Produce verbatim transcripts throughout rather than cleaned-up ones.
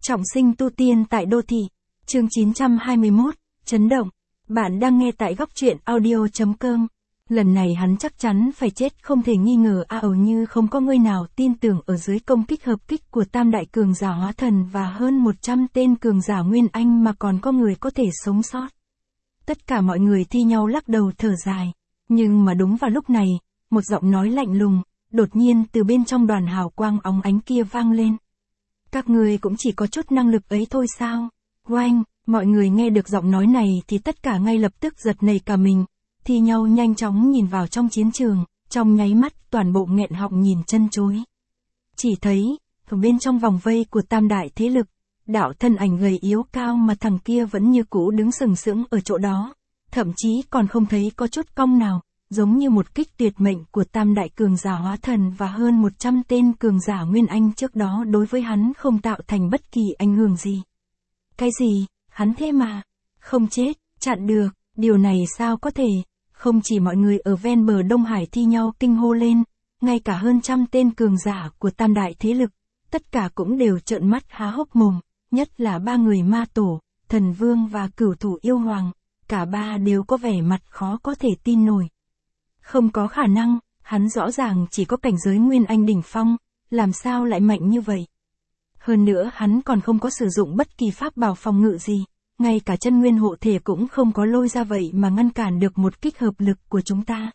Trọng sinh tu tiên tại đô thị. Chương chín trăm hai mươi mốt, chấn động. Bạn đang nghe tại góc truyện audio chấm com. Lần này hắn chắc chắn phải chết không thể nghi ngờ, à hầu như không có người nào tin tưởng ở dưới công kích hợp kích của tam đại cường giả hóa thần và hơn một trăm tên cường giả nguyên anh mà còn có người có thể sống sót. Tất cả mọi người thi nhau lắc đầu thở dài. Nhưng mà đúng vào lúc này, một giọng nói lạnh lùng, đột nhiên từ bên trong đoàn hào quang óng ánh kia vang lên. Các người cũng chỉ có chút năng lực ấy thôi sao? Oanh, mọi người nghe được giọng nói này thì tất cả ngay lập tức giật nảy cả mình, thi nhau nhanh chóng nhìn vào trong chiến trường, trong nháy mắt toàn bộ nghẹn họng nhìn chân chối. Chỉ thấy, ở bên trong vòng vây của tam đại thế lực, đạo thân ảnh gầy yếu cao mà thằng kia vẫn như cũ đứng sừng sững ở chỗ đó, thậm chí còn không thấy có chút cong nào, giống như một kích tuyệt mệnh của tam đại cường giả hóa thần và hơn một trăm tên cường giả nguyên anh trước đó đối với hắn không tạo thành bất kỳ ảnh hưởng gì. Cái gì, hắn thế mà, không chết, chặn được, điều này sao có thể? Không chỉ mọi người ở ven bờ Đông Hải thi nhau kinh hô lên, ngay cả hơn trăm tên cường giả của tam đại thế lực, tất cả cũng đều trợn mắt há hốc mồm, nhất là ba người ma tổ, thần vương và cửu thủ yêu hoàng, cả ba đều có vẻ mặt khó có thể tin nổi. Không có khả năng, hắn rõ ràng chỉ có cảnh giới nguyên anh đỉnh phong, làm sao lại mạnh như vậy? Hơn nữa hắn còn không có sử dụng bất kỳ pháp bảo phòng ngự gì, ngay cả chân nguyên hộ thể cũng không có lôi ra, vậy mà ngăn cản được một kích hợp lực của chúng ta.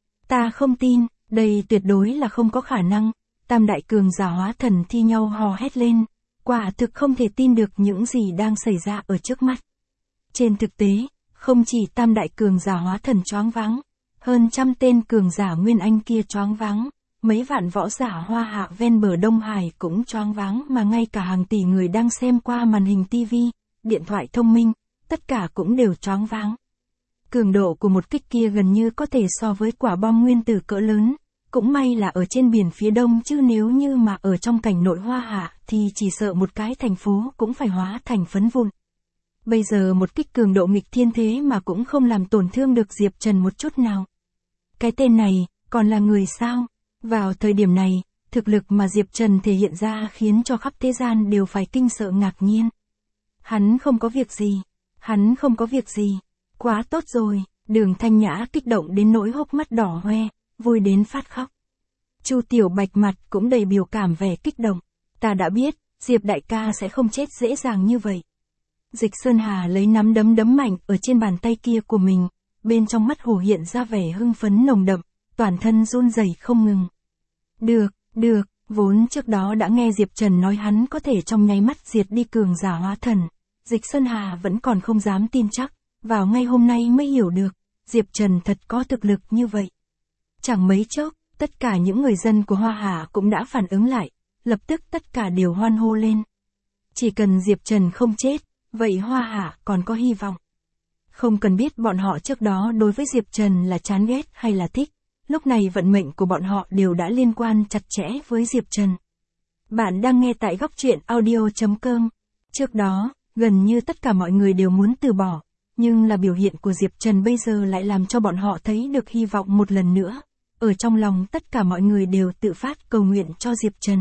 Ta không tin, đây tuyệt đối là không có khả năng. Tam đại cường giả hóa thần thi nhau hò hét lên, quả thực không thể tin được những gì đang xảy ra ở trước mắt. Trên thực tế, không chỉ tam đại cường giả hóa thần choáng váng, hơn trăm tên cường giả nguyên anh kia choáng váng, mấy vạn võ giả hoa hạ ven bờ Đông Hải cũng choáng váng, mà ngay cả hàng tỷ người đang xem qua màn hình tivi, điện thoại thông minh, tất cả cũng đều choáng váng. Cường độ của một kích kia gần như có thể so với quả bom nguyên tử cỡ lớn, cũng may là ở trên biển phía đông, chứ nếu như mà ở trong cảnh nội hoa hạ thì chỉ sợ một cái thành phố cũng phải hóa thành phấn vụn. Bây giờ một kích cường độ nghịch thiên thế mà cũng không làm tổn thương được Diệp Trần một chút nào. Cái tên này, còn là người sao? Vào thời điểm này, thực lực mà Diệp Trần thể hiện ra khiến cho khắp thế gian đều phải kinh sợ ngạc nhiên. Hắn không có việc gì, hắn không có việc gì, quá tốt rồi. Đường Thanh Nhã kích động đến nỗi hốc mắt đỏ hoe, vui đến phát khóc. Chu Tiểu Bạch mặt cũng đầy biểu cảm vẻ kích động. Ta đã biết, Diệp đại ca sẽ không chết dễ dàng như vậy. Dịch Sơn Hà lấy nắm đấm đấm mạnh ở trên bàn tay kia của mình, bên trong mắt hồ hiện ra vẻ hưng phấn nồng đậm, toàn thân run rẩy không ngừng. Được, được, vốn trước đó đã nghe Diệp Trần nói hắn có thể trong nháy mắt diệt đi cường giả hóa thần, Dịch Sơn Hà vẫn còn không dám tin chắc, vào ngay hôm nay mới hiểu được, Diệp Trần thật có thực lực như vậy. Chẳng mấy chốc, tất cả những người dân của Hoa Hạ cũng đã phản ứng lại, lập tức tất cả đều hoan hô lên. Chỉ cần Diệp Trần không chết, vậy Hoa Hạ còn có hy vọng. Không cần biết bọn họ trước đó đối với Diệp Trần là chán ghét hay là thích, lúc này vận mệnh của bọn họ đều đã liên quan chặt chẽ với Diệp Trần. Bạn đang nghe tại góc truyện audio chấm com. Trước đó, gần như tất cả mọi người đều muốn từ bỏ, nhưng là biểu hiện của Diệp Trần bây giờ lại làm cho bọn họ thấy được hy vọng một lần nữa. Ở trong lòng tất cả mọi người đều tự phát cầu nguyện cho Diệp Trần.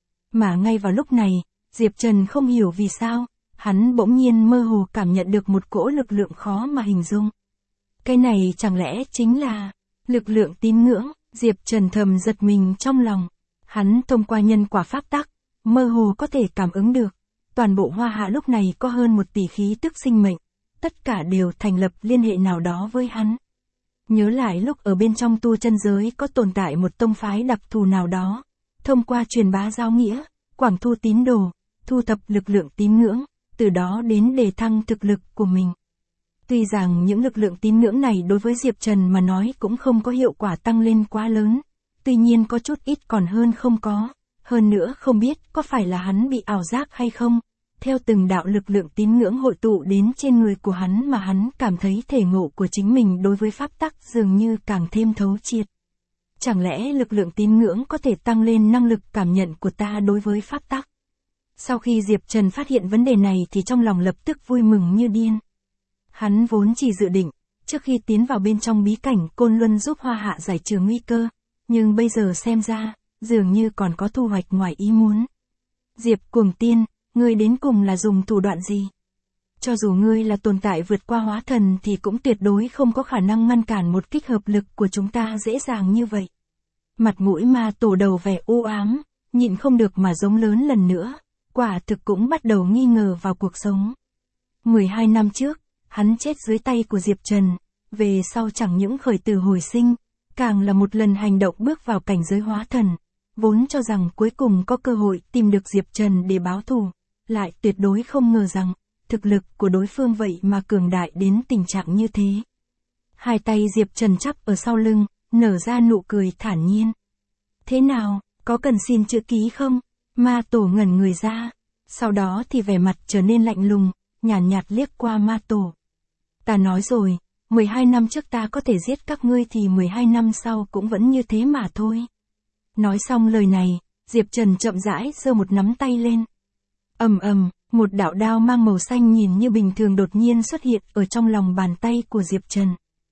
Mà ngay vào lúc này, Diệp Trần không hiểu vì sao, hắn bỗng nhiên mơ hồ cảm nhận được một cỗ lực lượng khó mà hình dung. Cái này chẳng lẽ chính là lực lượng tín ngưỡng? Diệp Trần thầm giật mình trong lòng. Hắn thông qua nhân quả pháp tắc, mơ hồ có thể cảm ứng được. Toàn bộ Hoa Hạ lúc này có hơn một tỷ khí tức sinh mệnh, tất cả đều thành lập liên hệ nào đó với hắn. Nhớ lại lúc ở bên trong tu chân giới có tồn tại một tông phái đặc thù nào đó, thông qua truyền bá giáo nghĩa, quảng thu tín đồ, thu thập lực lượng tín ngưỡng, từ đó đến đề thăng thực lực của mình. Tuy rằng những lực lượng tín ngưỡng này đối với Diệp Trần mà nói cũng không có hiệu quả tăng lên quá lớn, tuy nhiên có chút ít còn hơn không có, hơn nữa không biết có phải là hắn bị ảo giác hay không, theo từng đạo lực lượng tín ngưỡng hội tụ đến trên người của hắn mà hắn cảm thấy thể ngộ của chính mình đối với pháp tắc dường như càng thêm thấu triệt. Chẳng lẽ lực lượng tín ngưỡng có thể tăng lên năng lực cảm nhận của ta đối với pháp tắc? Sau khi Diệp Trần phát hiện vấn đề này thì trong lòng lập tức vui mừng như điên. Hắn vốn chỉ dự định, trước khi tiến vào bên trong bí cảnh Côn Luân giúp Hoa Hạ giải trừ nguy cơ, nhưng bây giờ xem ra, dường như còn có thu hoạch ngoài ý muốn. Diệp Cuồng Tiên, ngươi đến cùng là dùng thủ đoạn gì? Cho dù ngươi là tồn tại vượt qua hóa thần thì cũng tuyệt đối không có khả năng ngăn cản một kích hợp lực của chúng ta dễ dàng như vậy. Mặt mũi ma tổ đầu vẻ u ám, nhịn không được mà giống lớn lần nữa, quả thực cũng bắt đầu nghi ngờ vào cuộc sống. mười hai năm trước, hắn chết dưới tay của Diệp Trần, về sau chẳng những khởi tử hồi sinh, càng là một lần hành động bước vào cảnh giới hóa thần, vốn cho rằng cuối cùng có cơ hội tìm được Diệp Trần để báo thù, lại tuyệt đối không ngờ rằng, thực lực của đối phương vậy mà cường đại đến tình trạng như thế. Hai tay Diệp Trần chắp ở sau lưng, nở ra nụ cười thản nhiên. Thế nào, có cần xin chữ ký không? Ma tổ ngẩn người ra, sau đó thì vẻ mặt trở nên lạnh lùng, nhàn nhạt, nhạt liếc qua ma tổ. Ta nói rồi, mười hai năm trước ta có thể giết các ngươi thì mười hai năm sau cũng vẫn như thế mà thôi. Nói xong lời này, Diệp Trần chậm rãi giơ một nắm tay lên. Ầm ầm, một đạo đao mang màu xanh nhìn như bình thường đột nhiên xuất hiện ở trong lòng bàn tay của Diệp Trần.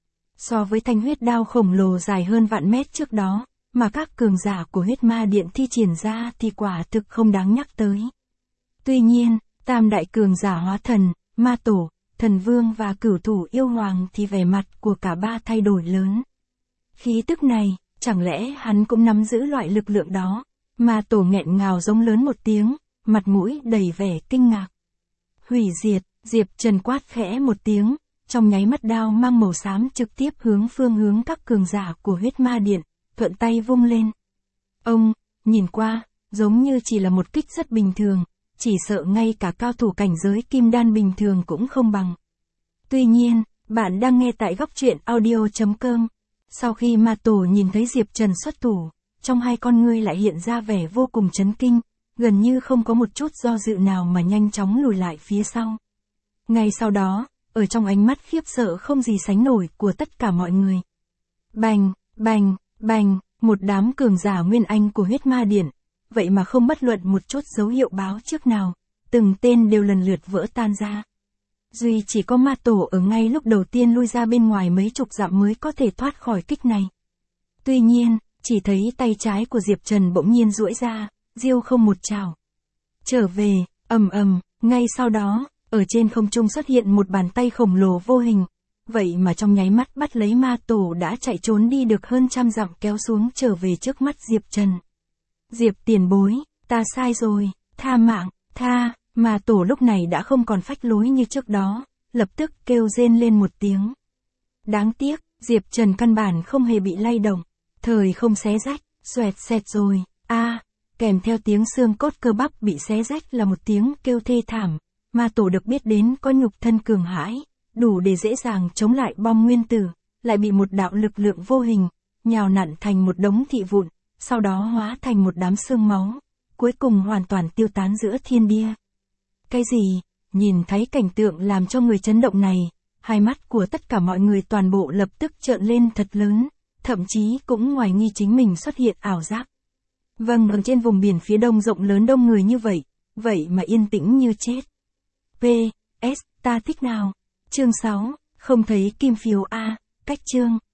So với thanh huyết đao khổng lồ dài hơn vạn mét trước đó, mà các cường giả của huyết ma điện thi triển ra thì quả thực không đáng nhắc tới. Tuy nhiên, tam đại cường giả hóa thần, ma tổ, thần vương và cửu thủ yêu hoàng thì vẻ mặt của cả ba thay đổi lớn. Khí tức này, chẳng lẽ hắn cũng nắm giữ loại lực lượng đó? Ma tổ nghẹn ngào giống lớn một tiếng, mặt mũi đầy vẻ kinh ngạc. Hủy diệt, Diệp Trần quát khẽ một tiếng, trong nháy mắt đao mang màu xám trực tiếp hướng phương hướng các cường giả của huyết ma điện, thuận tay vung lên. Ông, nhìn qua, giống như chỉ là một kích rất bình thường, chỉ sợ ngay cả cao thủ cảnh giới kim đan bình thường cũng không bằng. Tuy nhiên, bạn đang nghe tại góc truyện audio chấm com. Sau khi ma tổ nhìn thấy Diệp Trần xuất thủ, trong hai con ngươi lại hiện ra vẻ vô cùng chấn kinh, gần như không có một chút do dự nào mà nhanh chóng lùi lại phía sau. Ngay sau đó, ở trong ánh mắt khiếp sợ không gì sánh nổi của tất cả mọi người. Bành, bành, bành, một đám cường giả nguyên anh của huyết ma điển, vậy mà không bất luận một chút dấu hiệu báo trước nào, từng tên đều lần lượt vỡ tan ra. Duy chỉ có ma tổ ở ngay lúc đầu tiên lui ra bên ngoài mấy chục dặm mới có thể thoát khỏi kích này. Tuy nhiên, chỉ thấy tay trái của Diệp Trần bỗng nhiên duỗi ra, diêu không một chảo. Trở về, ầm ầm, ngay sau đó, ở trên không trung xuất hiện một bàn tay khổng lồ vô hình, vậy mà trong nháy mắt bắt lấy ma tổ đã chạy trốn đi được hơn trăm dặm kéo xuống trở về trước mắt Diệp Trần. Diệp tiền bối, ta sai rồi, tha mạng, tha, ma tổ lúc này đã không còn phách lối như trước đó, lập tức kêu rên lên một tiếng. Đáng tiếc, Diệp Trần căn bản không hề bị lay động, thời không xé rách, xoẹt xẹt rồi, a, kèm theo tiếng xương cốt cơ bắp bị xé rách là một tiếng kêu thê thảm, ma tổ được biết đến có nhục thân cường hãi, đủ để dễ dàng chống lại bom nguyên tử, lại bị một đạo lực lượng vô hình, nhào nặn thành một đống thị vụn, sau đó hóa thành một đám xương máu, cuối cùng hoàn toàn tiêu tán giữa thiên địa. Cái gì? Nhìn thấy cảnh tượng làm cho người chấn động này, hai mắt của tất cả mọi người toàn bộ lập tức trợn lên thật lớn, thậm chí cũng hoài nghi chính mình xuất hiện ảo giác. Vâng, ở trên vùng biển phía đông rộng lớn đông người như vậy, vậy mà yên tĩnh như chết. pê ét, ta thích nào? Chương sáu, không thấy kim phiếu A, cách chương.